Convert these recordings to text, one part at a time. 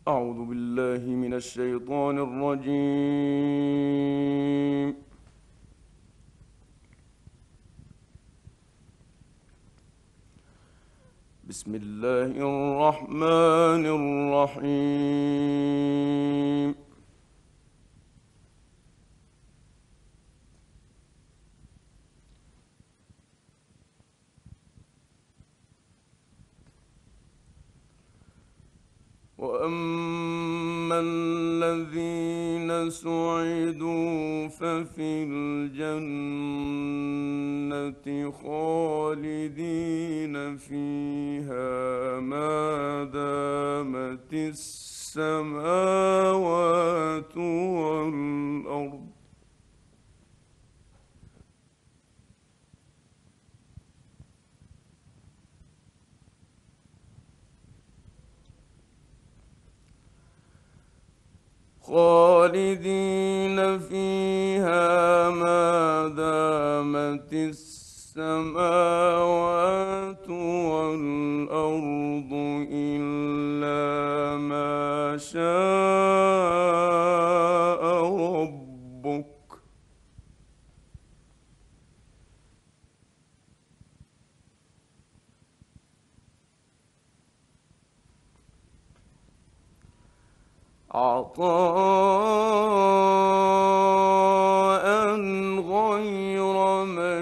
أعوذ بالله من الشيطان الرجيم. بسم الله الرحمن الرحيم. وأما الذين سعدوا ففي الجنة خالدين فيها ما دامت السماوات والأرض خالدين فيها ما دامت السماوات والأرض إلا ما شاء ربك عطاء غير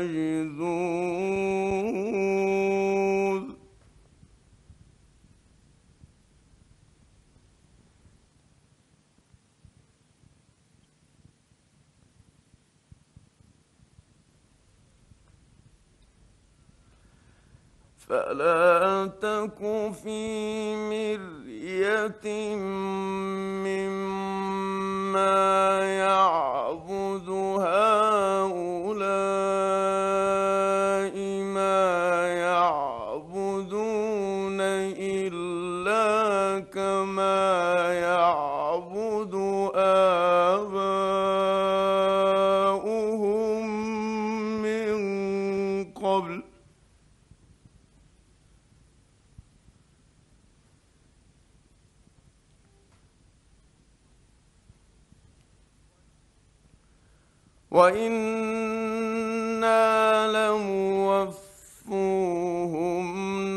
مجذوذ فلا تك في مرية مما يعبد هؤلاء ما يعبدون إلا كما يعبد آباؤهم من قبل وإنا لموفوهم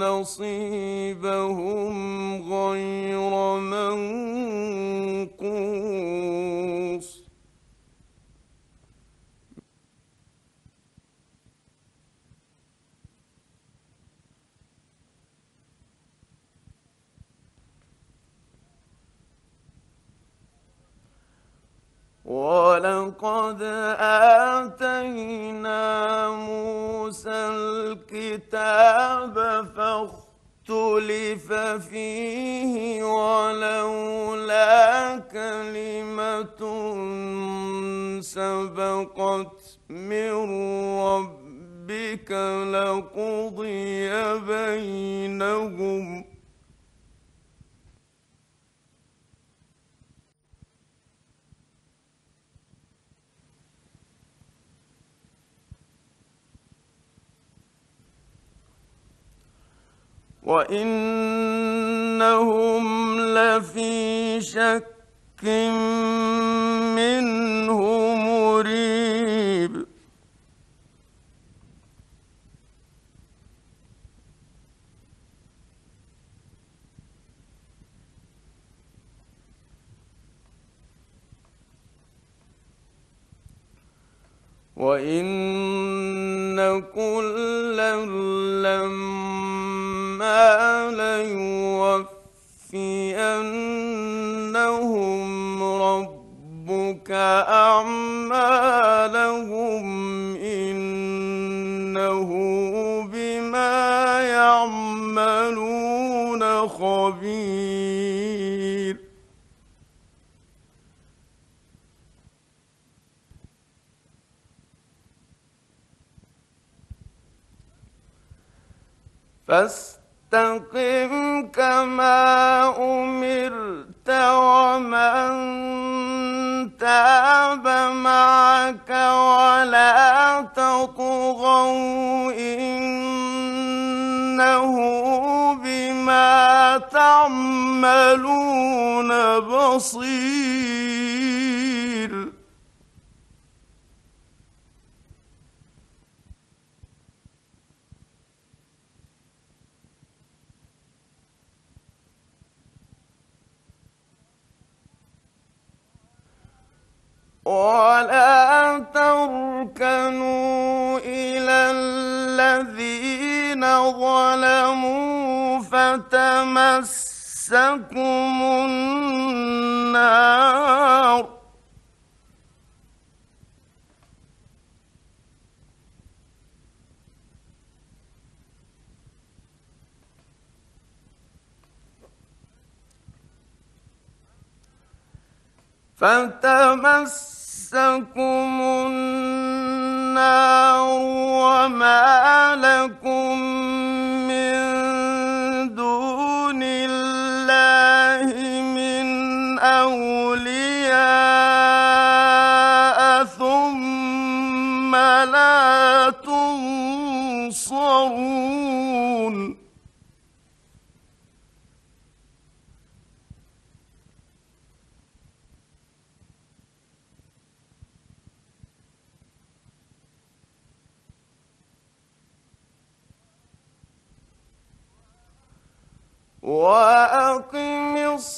نصيبهم غير منقوص ولقد آتينا موسى الكتاب فاختلف فيه ولولا كلمة سبقت من ربك لقضي بينهم وإنهم لفي شك منه مريب وإن كلا لما ليوفينهم ربك أعمالهم إنه بما يعملون خبير فاستقم كما أمرت ومن تاب معك ولا تطغوا إنه بما تعملون بصير ولا تركنوا إلى الذين ظلموا فتمسكم النار وما لكم من دون الله من أولياء ثم لا تنصرون وأقم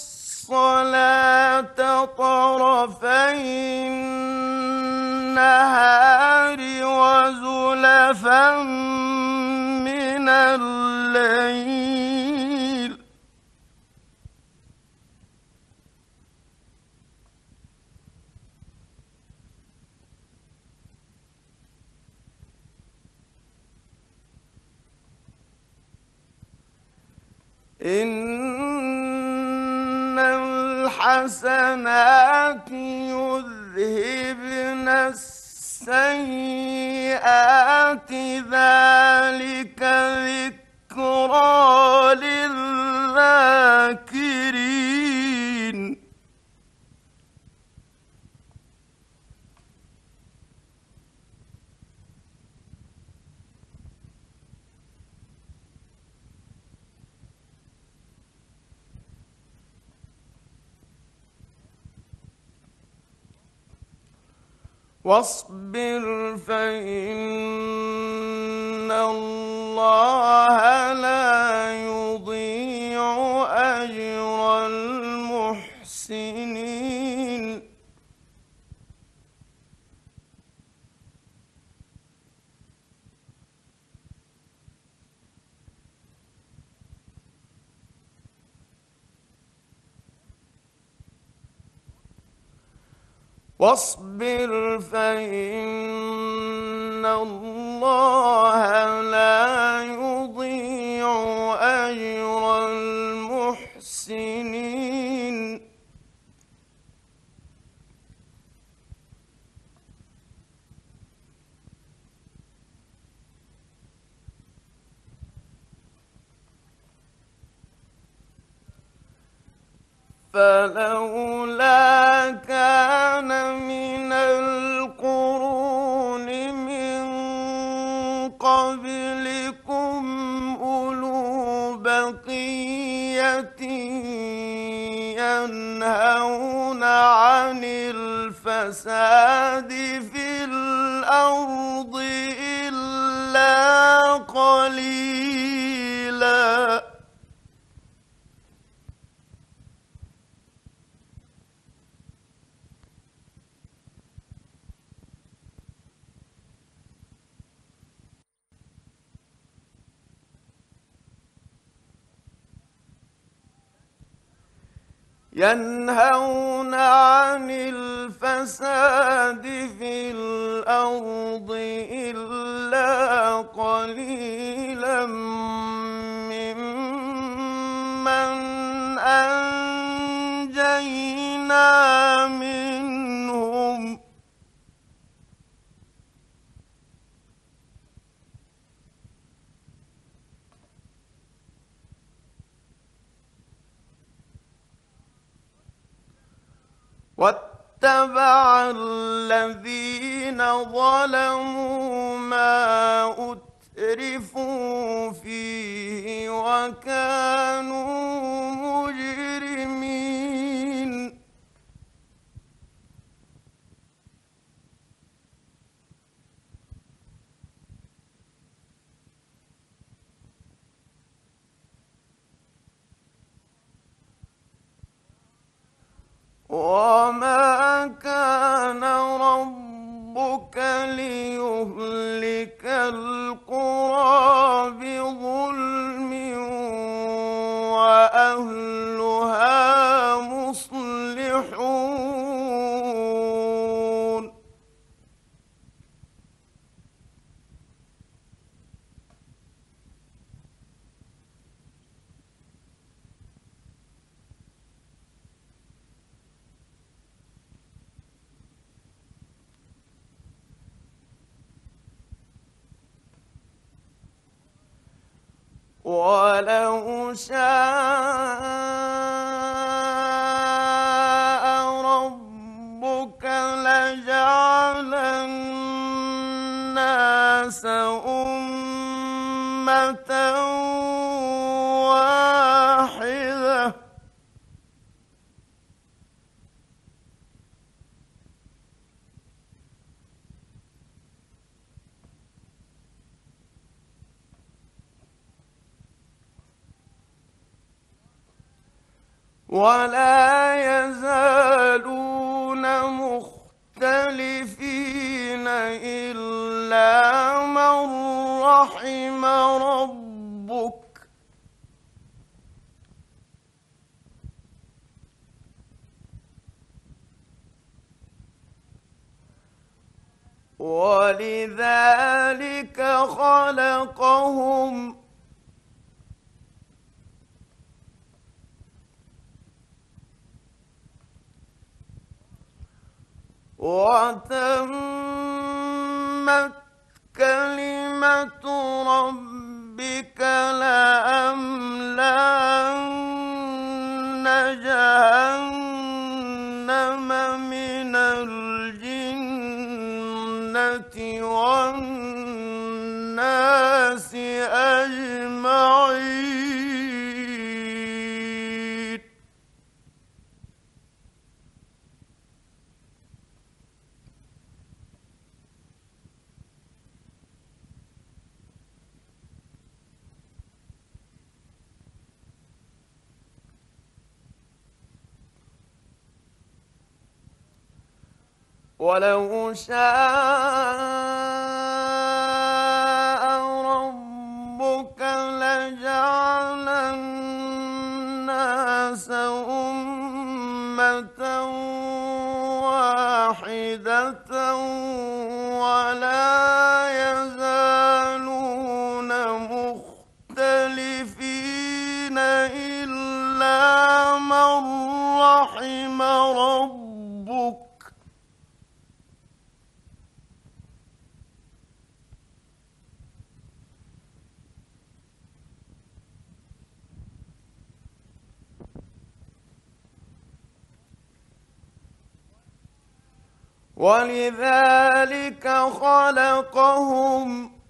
الصلاة طرفي النهار وزلفا من الليل إن الحسنات يذهبن السيئات ذلك ذكرى للذاكرين واصبر فإن الله لا يضيع أجر المحسنين واصبر فإن الله لا يضيع أجر المحسنين فلولا كان من القرون من قبلكم أولو بقية ينهون عن الفساد في الأرض إلا قليلاً ينهون عن الفساد في الأرض إلا قليلا ممن أنجينا منهم واتبع الذين ظلموا ما أترفوا فيه وكانوا مجرمين ولو شاء ربك لجعل الناس أمة واحدة ولا يزالون مختلفين إلا من رحم ربك ولذلك خلقهم وتمت كلمة ربك لأملأن جهنم من الجنة والناس أجمعين ولو شاء ربك لجعل الناس أمة واحدة ولا يزالون مختلفين إلا من رحم ربك ولذلك خلقهم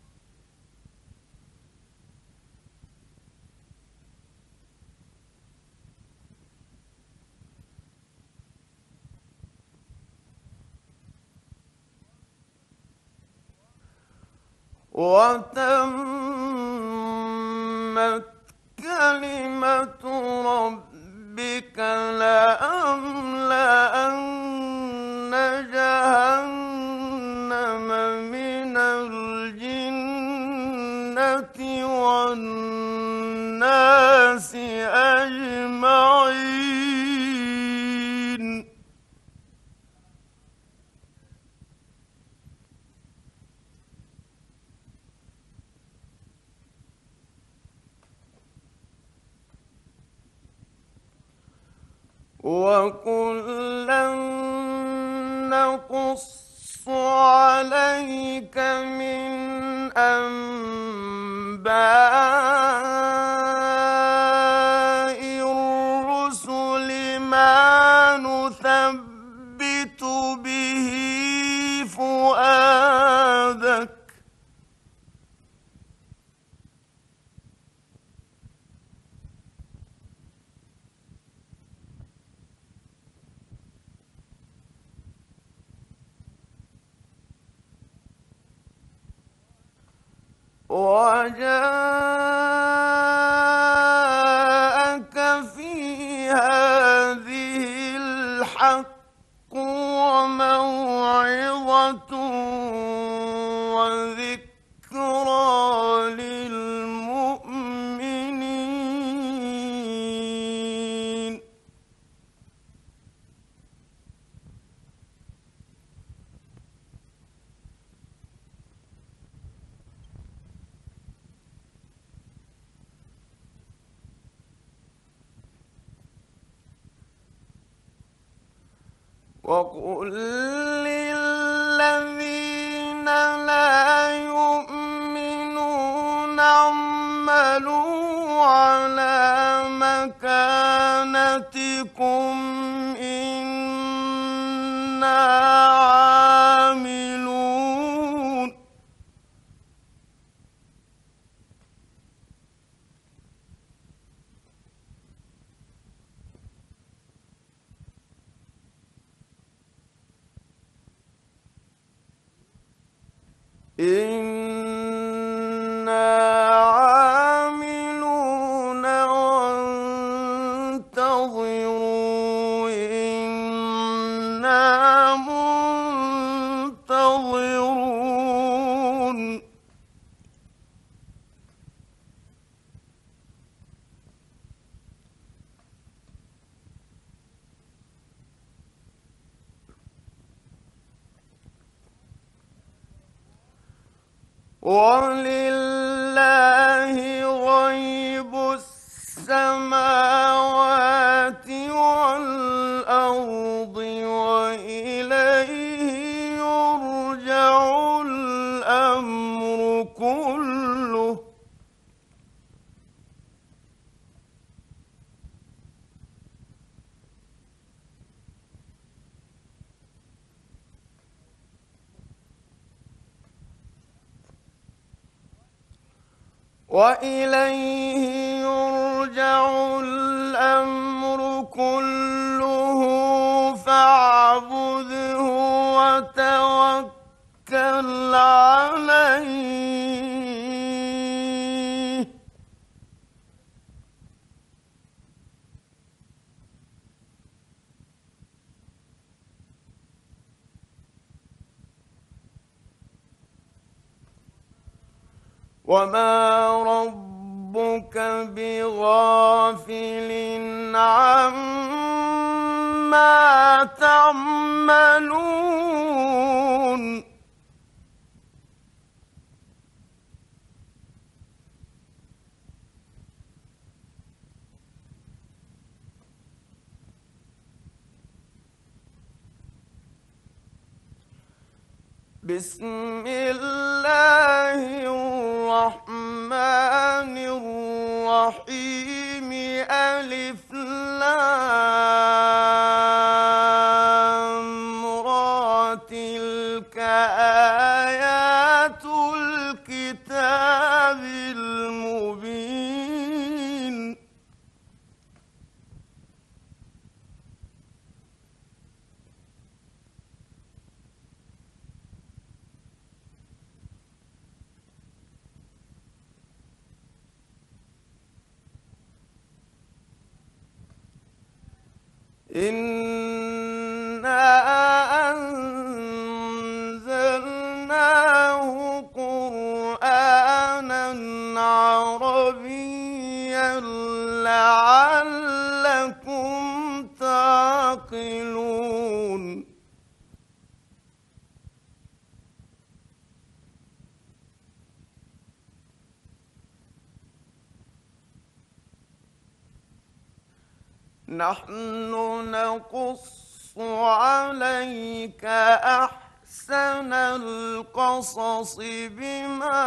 وتمت كلمة ربك لأملأن جهنم من الجنة والناس أجمعين وكلا نقص عليك من أنباء الرسل ما نثبت به فؤادك وجاءك في هذه الحق وموعظة وذكرى للمؤمنين وقل للذين لا يؤمنون اعملوا إنا عاملون وانتظروا إنا منتظرون ولله غيب السماوات والأرض وإليه يرجع الأمر كله وإليه يرجع الأمر كله فاعبده وتوكل عليه وما ربك بغافل عما تعملون بسم الله الرحمن الرحيم ألف لام را تلك آيات الكتاب المبين إنا أنزلناه قرآنا عربيا لعلكم تعقلون نحن نقص عليك أحسن القصص بما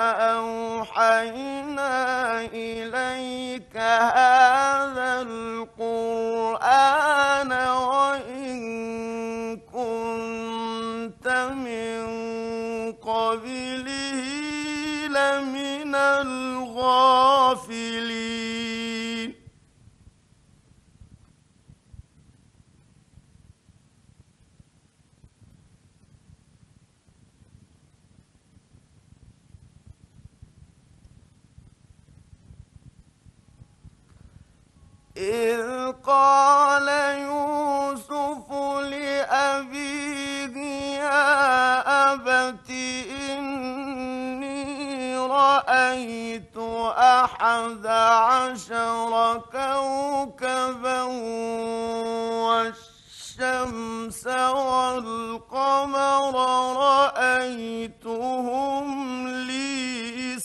أوحينا إليك هذا القرآن وإن كنت من قبله لمن الغافلين إذ قال يوسف لأبيه يا أبت إني رأيت 11 كوكبا والشمس والقمر رأيتهم لي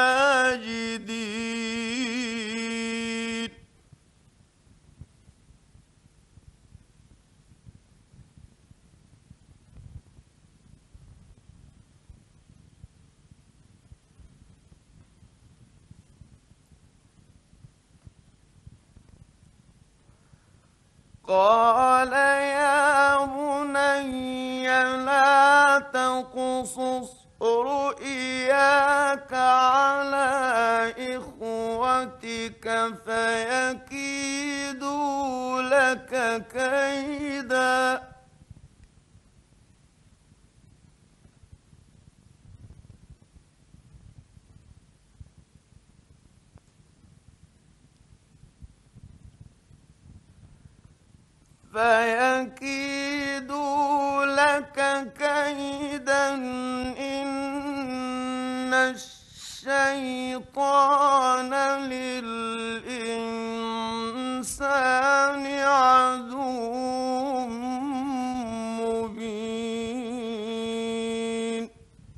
ساجدين قال يا بني لا تقصص رؤياك على إخوتك فيكيدوا لك كيدا إن الشيطان للإنسان عدو مبين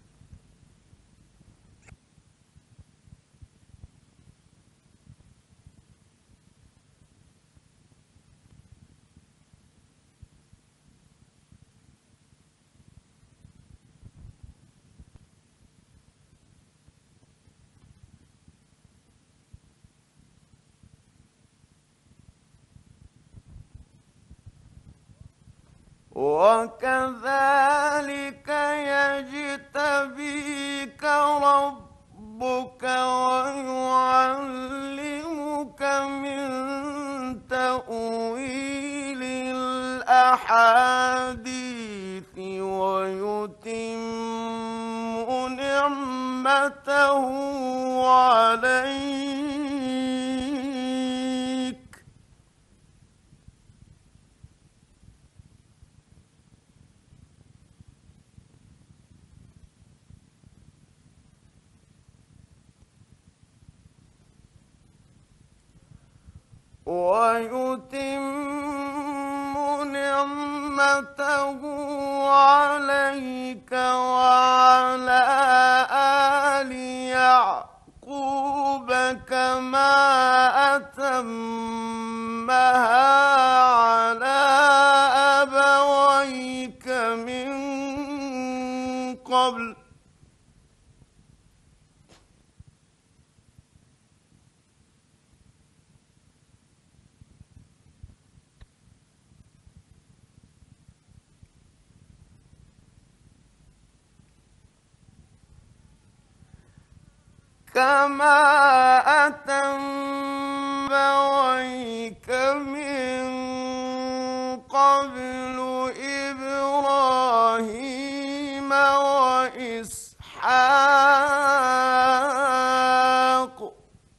وكذلك يجتبيك ربك ويعلمك من تأويل الأحاديث ويتم نعمته عليك وعلى آل يعقوب كما أتمها على أبويك من قبل إبراهيم وإسحاق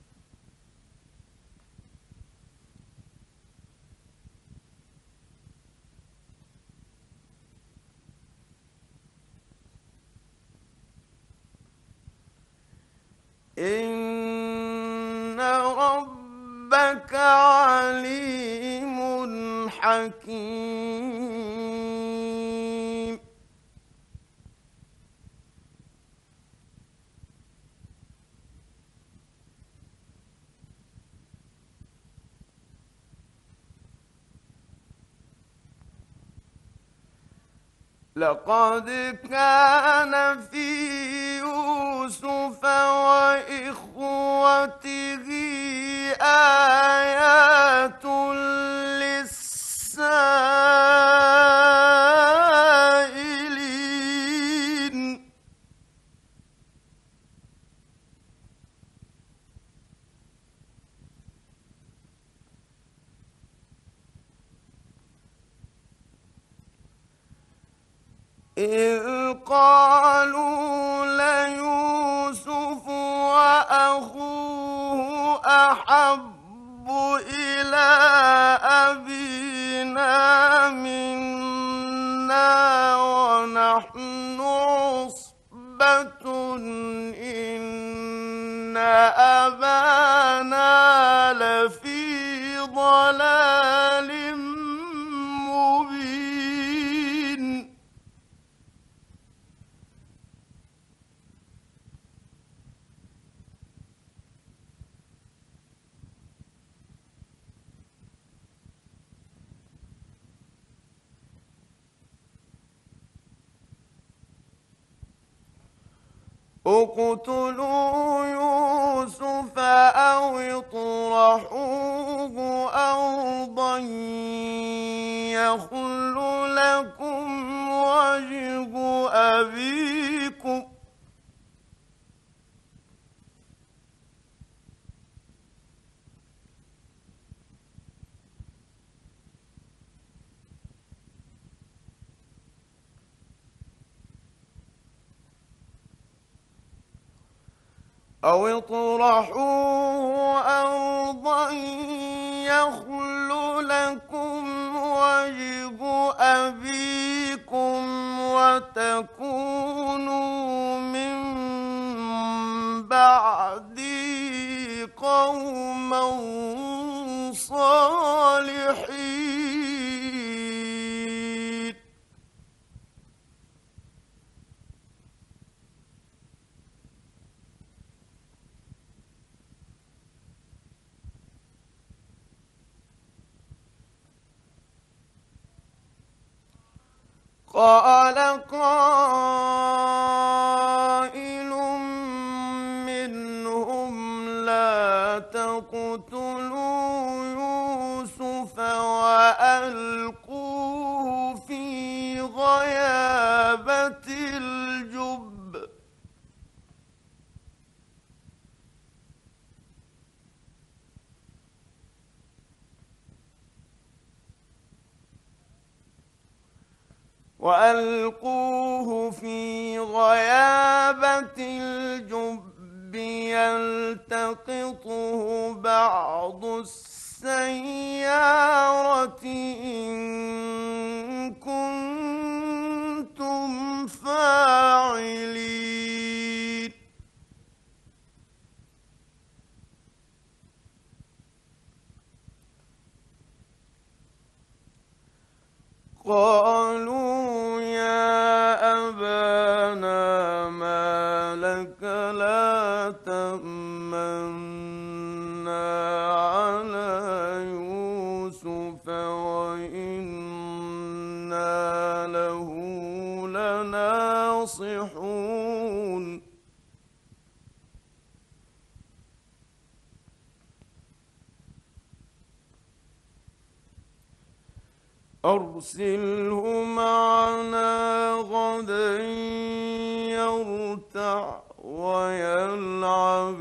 إن ربك عليم حكيم لقد كان في يوسف وإخوته آيات للسائلين إذ قالوا ليوسف وأخوه أحب إلى أبينا منا ونحن عصبة إن أبانا لفي ضلال مبين اقتلوا يوسف أو اطرحوه أرضا يخل لكم وجه أبيكم أو اطرحوه أرضا يخل لكم وجه أبيكم وتكونوا من بعدي قوما صالحين قال قائل منهم لا تقتلوا يوسف وألقوه في غيابة الجب يلتقطه بعض السيارة إن كنتم فاعلين قالوا يا أبانا ما لك لا تأمنا على يوسف وإنا له لناصحون أرسله معنا غدا يرتع ويلعب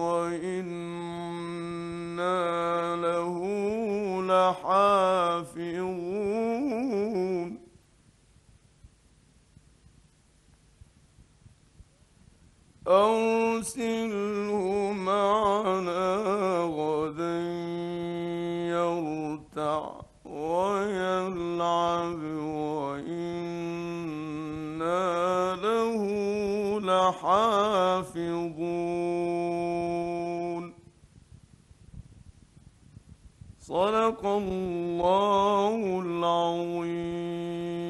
وإنا له لحافظون أرسله معنا غدا يرتع ويلعب وإنا له لحافظون صدق الله العظيم.